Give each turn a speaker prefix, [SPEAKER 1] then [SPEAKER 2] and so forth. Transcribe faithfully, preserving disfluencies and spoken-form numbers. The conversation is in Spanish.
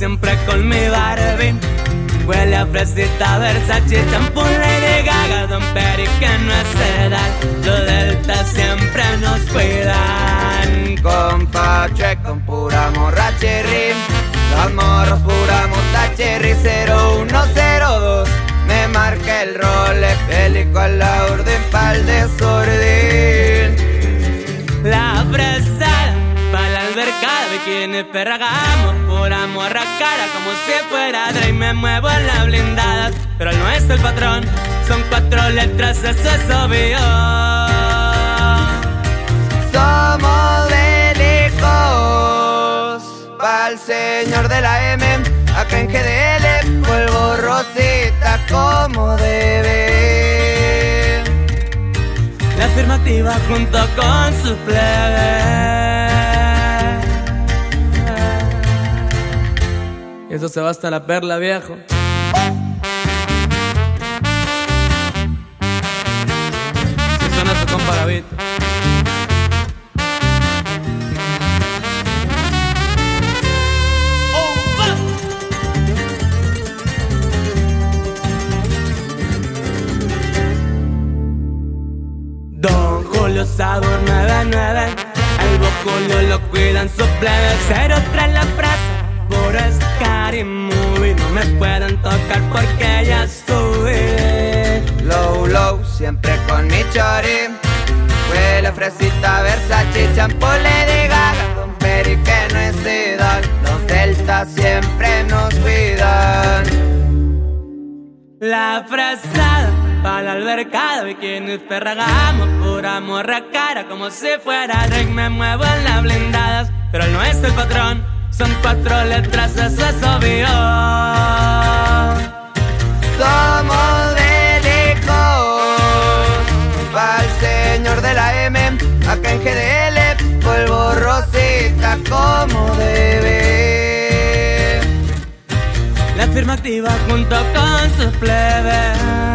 [SPEAKER 1] siempre con mi Barbie. Huele a fresita, Versace, champú, Lady Gaga, Don Peri que no es edad. Los Delta siempre nos cuidan.
[SPEAKER 2] Con Pache, con pura morra cherry. Los morros pura mota cherry. Cero uno cero dos me marca el Rolex. Helico a la orden pa'l desorden.
[SPEAKER 1] La fresada pa' la albercada, bikini Ferragamo, pura morra cara como si fuera Dre. Me muevo en la blindada, pero él no es el patrón. Son cuatro letras, eso es obvio.
[SPEAKER 2] Somos bélicos pa'l señor de la M. Acá en G D L, polvo rosita como debe.
[SPEAKER 1] La afirmativa junto con su plebe. Y eso se va hasta la perla, viejo. Si suena tu compa Gavito. Don Julio Sabor nueve nueve, el Boculio lo cuidan su plebe. Cero tras la frase, puro Scary Movie. No me pueden tocar porque ya subí.
[SPEAKER 2] Low, low, siempre con mi chori. Huele a fresita, Versace, champú, Lady Gaga, Don Peri que no es edad. Los Delta siempre nos cuidan.
[SPEAKER 1] La fresada pa' la albercada, bikini Ferragamo, pura morra cara como si fuera Drake. Me muevo en las blindadas, pero él no es el patrón. Son cuatro letras, eso es obvio.
[SPEAKER 2] Somos bélicos pa'l señor de la M. Acá en G D L, polvo rosita como debe.
[SPEAKER 1] La afirmativa junto con sus plebes.